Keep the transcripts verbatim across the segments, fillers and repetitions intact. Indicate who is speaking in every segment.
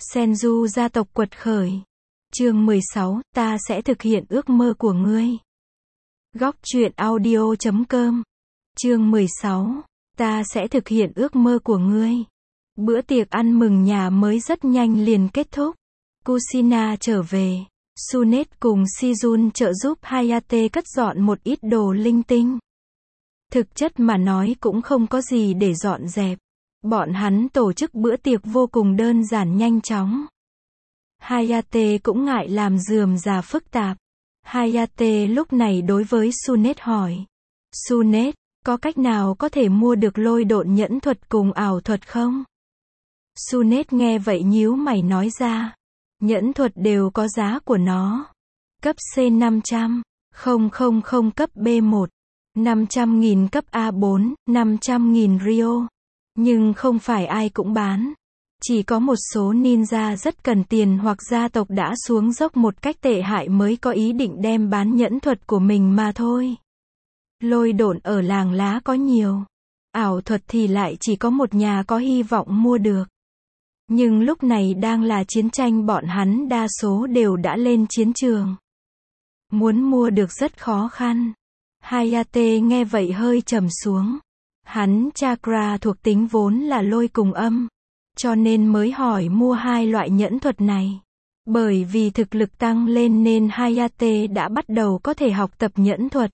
Speaker 1: Senju gia tộc quật khởi. Chương mười sáu, ta sẽ thực hiện ước mơ của ngươi. Góc truyện audio chấm com. Chương mười sáu, ta sẽ thực hiện ước mơ của ngươi. Bữa tiệc ăn mừng nhà mới rất nhanh liền kết thúc. Kushina trở về. Tsunade cùng Sejun trợ giúp Hayate cất dọn một ít đồ linh tinh. Thực chất mà nói cũng không có gì để dọn dẹp. Bọn hắn tổ chức bữa tiệc vô cùng đơn giản nhanh chóng. Hayate cũng ngại làm rườm rà phức tạp. Hayate lúc này đối với Tsunade hỏi. Tsunade, có cách nào có thể mua được lôi độn nhẫn thuật cùng ảo thuật không? Tsunade nghe vậy nhíu mày nói ra. Nhẫn thuật đều có giá của nó. Cấp C năm trăm, không không không cấp B một, năm trăm nghìn cấp A bốn, năm trăm nghìn Rio. Nhưng không phải ai cũng bán. Chỉ có một số ninja rất cần tiền hoặc gia tộc đã xuống dốc một cách tệ hại mới có ý định đem bán nhẫn thuật của mình mà thôi. Lôi độn ở làng lá có nhiều. Ảo thuật thì lại chỉ có một nhà có hy vọng mua được. Nhưng lúc này đang là chiến tranh, bọn hắn đa số đều đã lên chiến trường. Muốn mua được rất khó khăn. Hayate nghe vậy hơi trầm xuống. Hắn chakra thuộc tính vốn là lôi cùng âm. Cho nên mới hỏi mua hai loại nhẫn thuật này. Bởi vì thực lực tăng lên nên Hayate đã bắt đầu có thể học tập nhẫn thuật.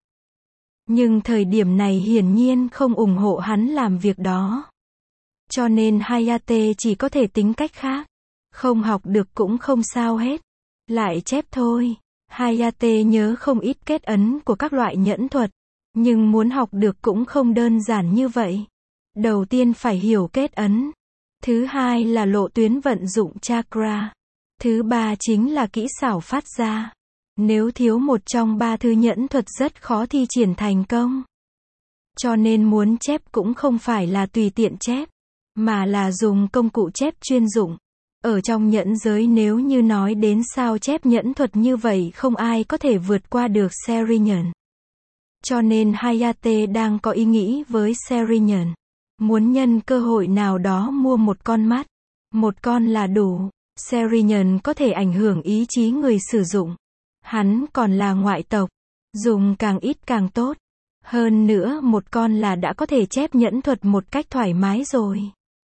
Speaker 1: Nhưng thời điểm này hiển nhiên không ủng hộ hắn làm việc đó. Cho nên Hayate chỉ có thể tính cách khác. Không học được cũng không sao hết. Lại chép thôi. Hayate nhớ không ít kết ấn của các loại nhẫn thuật. Nhưng muốn học được cũng không đơn giản như vậy. Đầu tiên phải hiểu kết ấn. Thứ hai là lộ tuyến vận dụng chakra. Thứ ba chính là kỹ xảo phát ra. Nếu thiếu một trong ba thứ nhẫn thuật rất khó thi triển thành công. Cho nên muốn chép cũng không phải là tùy tiện chép, mà là dùng công cụ chép chuyên dụng. Ở trong nhẫn giới nếu như nói đến sao chép nhẫn thuật như vậy không ai có thể vượt qua được Serinyun. Cho nên Hayate đang có ý nghĩ với Serinyun. Muốn nhân cơ hội nào đó mua một con mắt. Một con là đủ. Serinyun có thể ảnh hưởng ý chí người sử dụng. Hắn còn là ngoại tộc. Dùng càng ít càng tốt. Hơn nữa một con là đã có thể chép nhẫn thuật một cách thoải mái rồi.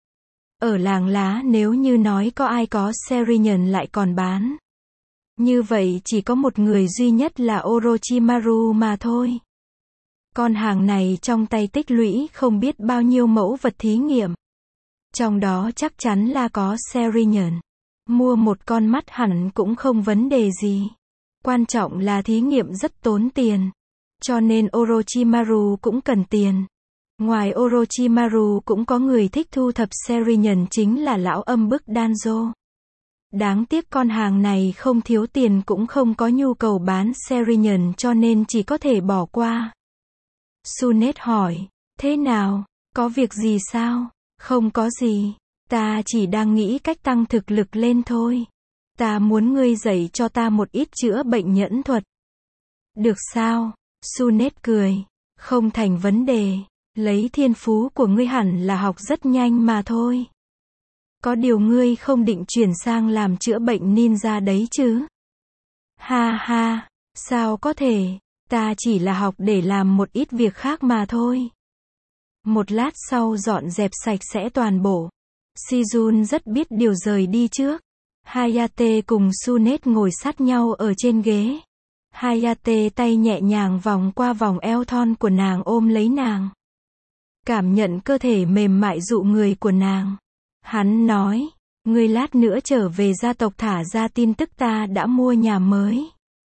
Speaker 1: Ở làng lá nếu như nói có ai có Serinyun lại còn bán. Như vậy chỉ có một người duy nhất là Orochimaru mà thôi. Con hàng này trong tay tích lũy không biết bao nhiêu mẫu vật thí nghiệm. Trong đó chắc chắn là có Serinyun. Mua một con mắt hẳn cũng không vấn đề gì. Quan trọng là thí nghiệm rất tốn tiền. Cho nên Orochimaru cũng cần tiền. Ngoài Orochimaru cũng có người thích thu thập Serinyun chính là lão âm bức Danzo. Đáng tiếc con hàng này không thiếu tiền cũng không có nhu cầu bán Serinyun cho nên chỉ có thể bỏ qua. Tsunade hỏi, thế nào, có việc gì sao? Không có gì, ta chỉ đang nghĩ cách tăng thực lực lên thôi. Ta muốn ngươi dạy cho ta một ít chữa bệnh nhẫn thuật. Được sao? Tsunade cười, không thành vấn đề, lấy thiên phú của ngươi hẳn là học rất nhanh mà thôi. Có điều ngươi không định chuyển sang làm chữa bệnh ninja đấy chứ? Ha ha, sao có thể? Ta chỉ là học để làm một ít việc khác mà thôi. Một lát sau dọn dẹp sạch sẽ toàn bộ. Sejun rất biết điều rời đi trước. Hayate cùng Tsunade ngồi sát nhau ở trên ghế. Hayate tay nhẹ nhàng vòng qua vòng eo thon của nàng ôm lấy nàng. Cảm nhận cơ thể mềm mại dụ người của nàng. Hắn nói, ngươi lát nữa trở về gia tộc thả ra tin tức ta đã mua nhà mới.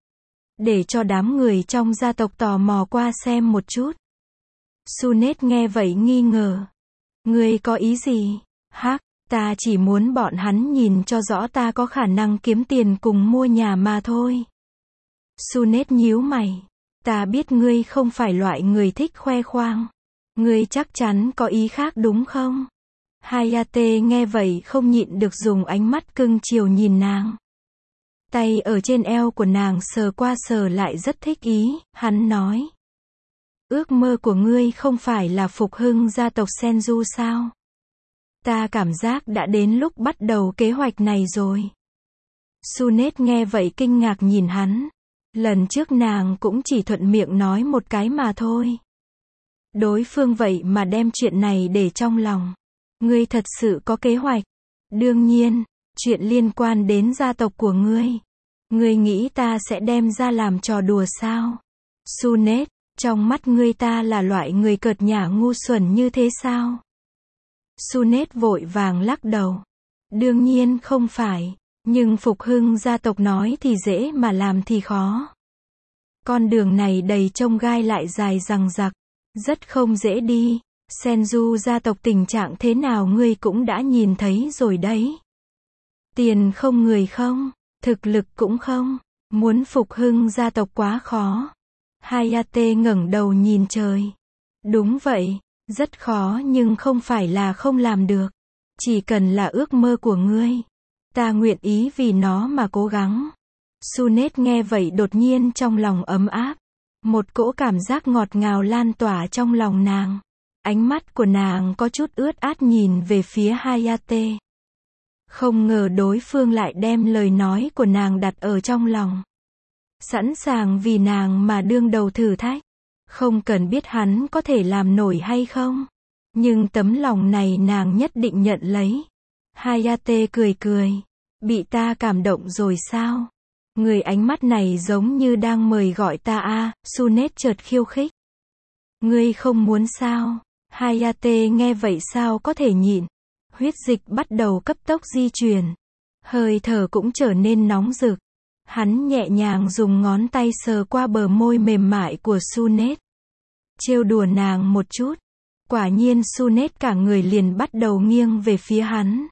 Speaker 1: Để cho đám người trong gia tộc tò mò qua xem một chút. Tsunade nghe vậy nghi ngờ. Ngươi có ý gì? Hắc, ta chỉ muốn bọn hắn nhìn cho rõ ta có khả năng kiếm tiền cùng mua nhà mà thôi. Tsunade nhíu mày. Ta biết ngươi không phải loại người thích khoe khoang. Ngươi chắc chắn có ý khác đúng không? Hayate nghe vậy không nhịn được dùng ánh mắt cưng chiều nhìn nàng. Tay ở trên eo của nàng sờ qua sờ lại rất thích ý, hắn nói. Ước mơ của ngươi không phải là phục hưng gia tộc Senju sao? Ta cảm giác đã đến lúc bắt đầu kế hoạch này rồi. Sunet nghe vậy kinh ngạc nhìn hắn. Lần trước nàng cũng chỉ thuận miệng nói một cái mà thôi. Đối phương vậy mà đem chuyện này để trong lòng. Ngươi thật sự có kế hoạch. Đương nhiên, chuyện liên quan đến gia tộc của ngươi. Ngươi nghĩ ta sẽ đem ra làm trò đùa sao? Sunet, trong mắt ngươi ta là loại người cợt nhả ngu xuẩn như thế sao? Sunet vội vàng lắc đầu. Đương nhiên không phải, nhưng phục hưng gia tộc nói thì dễ mà làm thì khó. Con đường này đầy chông gai lại dài dằng dặc, rất không dễ đi. Senju gia tộc tình trạng thế nào ngươi cũng đã nhìn thấy rồi đấy. Tiền không, người không, thực lực cũng không, muốn phục hưng gia tộc quá khó. Hayate ngẩng đầu nhìn trời. Đúng vậy, rất khó nhưng không phải là không làm được. Chỉ cần là ước mơ của ngươi, ta nguyện ý vì nó mà cố gắng. Sunet nghe vậy đột nhiên trong lòng ấm áp. Một cỗ cảm giác ngọt ngào lan tỏa trong lòng nàng. Ánh mắt của nàng có chút ướt át nhìn về phía Hayate. Không ngờ đối phương lại đem lời nói của nàng đặt ở trong lòng. Sẵn sàng vì nàng mà đương đầu thử thách. Không cần biết hắn có thể làm nổi hay không. Nhưng tấm lòng này nàng nhất định nhận lấy. Hayate cười cười. Bị ta cảm động rồi sao? Người ánh mắt này giống như đang mời gọi ta a. À, Sunet chợt khiêu khích. Ngươi không muốn sao? Hayate nghe vậy sao có thể nhịn. Huyết dịch bắt đầu cấp tốc di chuyển. Hơi thở cũng trở nên nóng rực. Hắn nhẹ nhàng dùng ngón tay sờ qua bờ môi mềm mại của Sunet. Trêu đùa nàng một chút. Quả nhiên Sunet cả người liền bắt đầu nghiêng về phía hắn.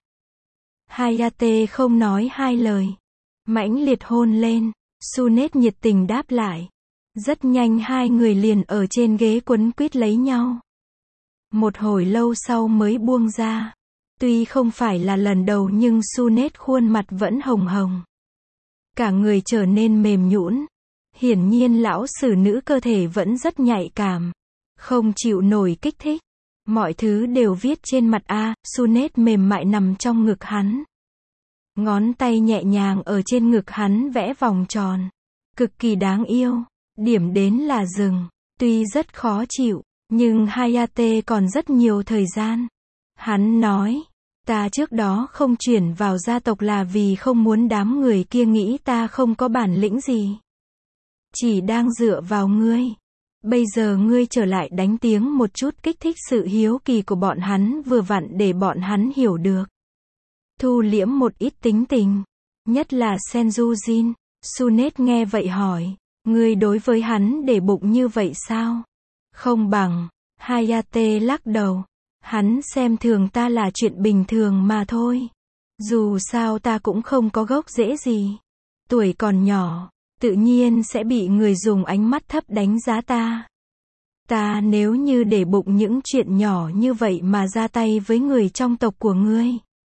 Speaker 1: Hayate không nói hai lời. Mãnh liệt hôn lên. Sunet nhiệt tình đáp lại. Rất nhanh hai người liền ở trên ghế quấn quýt lấy nhau. Một hồi lâu sau mới buông ra. Tuy không phải là lần đầu nhưng Sunet khuôn mặt vẫn hồng hồng. Cả người trở nên mềm nhũn. Hiển nhiên lão sử nữ cơ thể vẫn rất nhạy cảm. Không chịu nổi kích thích. Mọi thứ đều viết trên mặt a. Sunet mềm mại nằm trong ngực hắn. Ngón tay nhẹ nhàng ở trên ngực hắn vẽ vòng tròn. Cực kỳ đáng yêu. Điểm đến là dừng. Tuy rất khó chịu, nhưng Hayate còn rất nhiều thời gian. Hắn nói, ta trước đó không chuyển vào gia tộc là vì không muốn đám người kia nghĩ ta không có bản lĩnh gì. Chỉ đang dựa vào ngươi. Bây giờ ngươi trở lại đánh tiếng một chút kích thích sự hiếu kỳ của bọn hắn vừa vặn để bọn hắn hiểu được. Thu liễm một ít tính tình. Nhất là Senju Jin. Sunet nghe vậy hỏi. Ngươi đối với hắn để bụng như vậy sao? Không bằng. Hayate lắc đầu. Hắn xem thường ta là chuyện bình thường mà thôi. Dù sao ta cũng không có gốc rễ gì. Tuổi còn nhỏ, tự nhiên sẽ bị người dùng ánh mắt thấp đánh giá ta. Ta nếu như để bụng những chuyện nhỏ như vậy mà ra tay với người trong tộc của ngươi.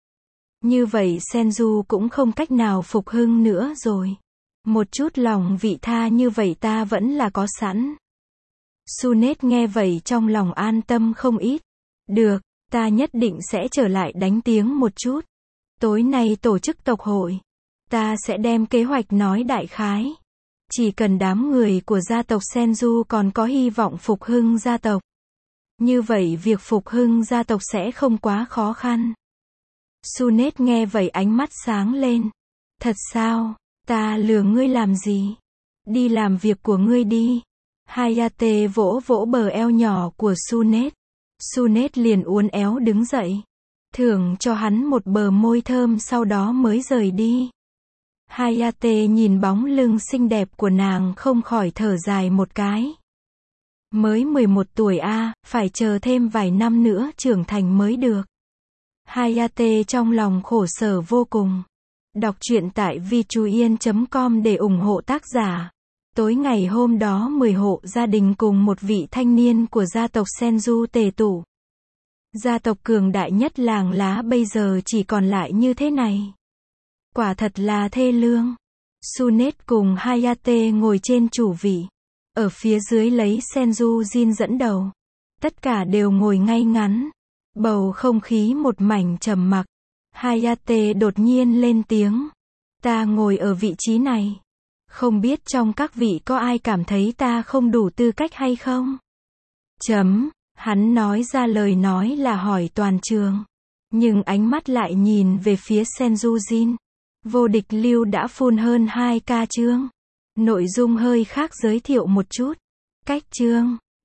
Speaker 1: Như vậy Senju cũng không cách nào phục hưng nữa rồi. Một chút lòng vị tha như vậy ta vẫn là có sẵn. Sunet nghe vậy trong lòng an tâm không ít. Được, ta nhất định sẽ trở lại đánh tiếng một chút. Tối nay tổ chức tộc hội. Ta sẽ đem kế hoạch nói đại khái. Chỉ cần đám người của gia tộc Senju còn có hy vọng phục hưng gia tộc. Như vậy việc phục hưng gia tộc sẽ không quá khó khăn. Sunet nghe vậy ánh mắt sáng lên. Thật sao? Ta lừa ngươi làm gì? Đi làm việc của ngươi đi. Hayate vỗ vỗ bờ eo nhỏ của Sunet. Sunet liền uốn éo đứng dậy. Thưởng cho hắn một bờ môi thơm sau đó mới rời đi. Hayate nhìn bóng lưng xinh đẹp của nàng không khỏi thở dài một cái. Mới mười một tuổi a, à, phải chờ thêm vài năm nữa trưởng thành mới được. Hayate trong lòng khổ sở vô cùng. Đọc truyện tại vituyen chấm com để ủng hộ tác giả. Tối ngày hôm đó mười hộ gia đình cùng một vị thanh niên của gia tộc Senju tề tụ. Gia tộc cường đại nhất làng lá bây giờ chỉ còn lại như thế này. Quả thật là thê lương. Sunet cùng Hayate ngồi trên chủ vị. Ở phía dưới lấy Senju Jin dẫn đầu. Tất cả đều ngồi ngay ngắn. Bầu không khí một mảnh trầm mặc. Hayate đột nhiên lên tiếng. Ta ngồi ở vị trí này. Không biết trong các vị có ai cảm thấy ta không đủ tư cách hay không? Chấm. Hắn nói ra lời nói là hỏi toàn trường. Nhưng ánh mắt lại nhìn về phía Senjujin. Vô địch lưu đã phun hơn hai ca chương. Nội dung hơi khác giới thiệu một chút. Cách chương.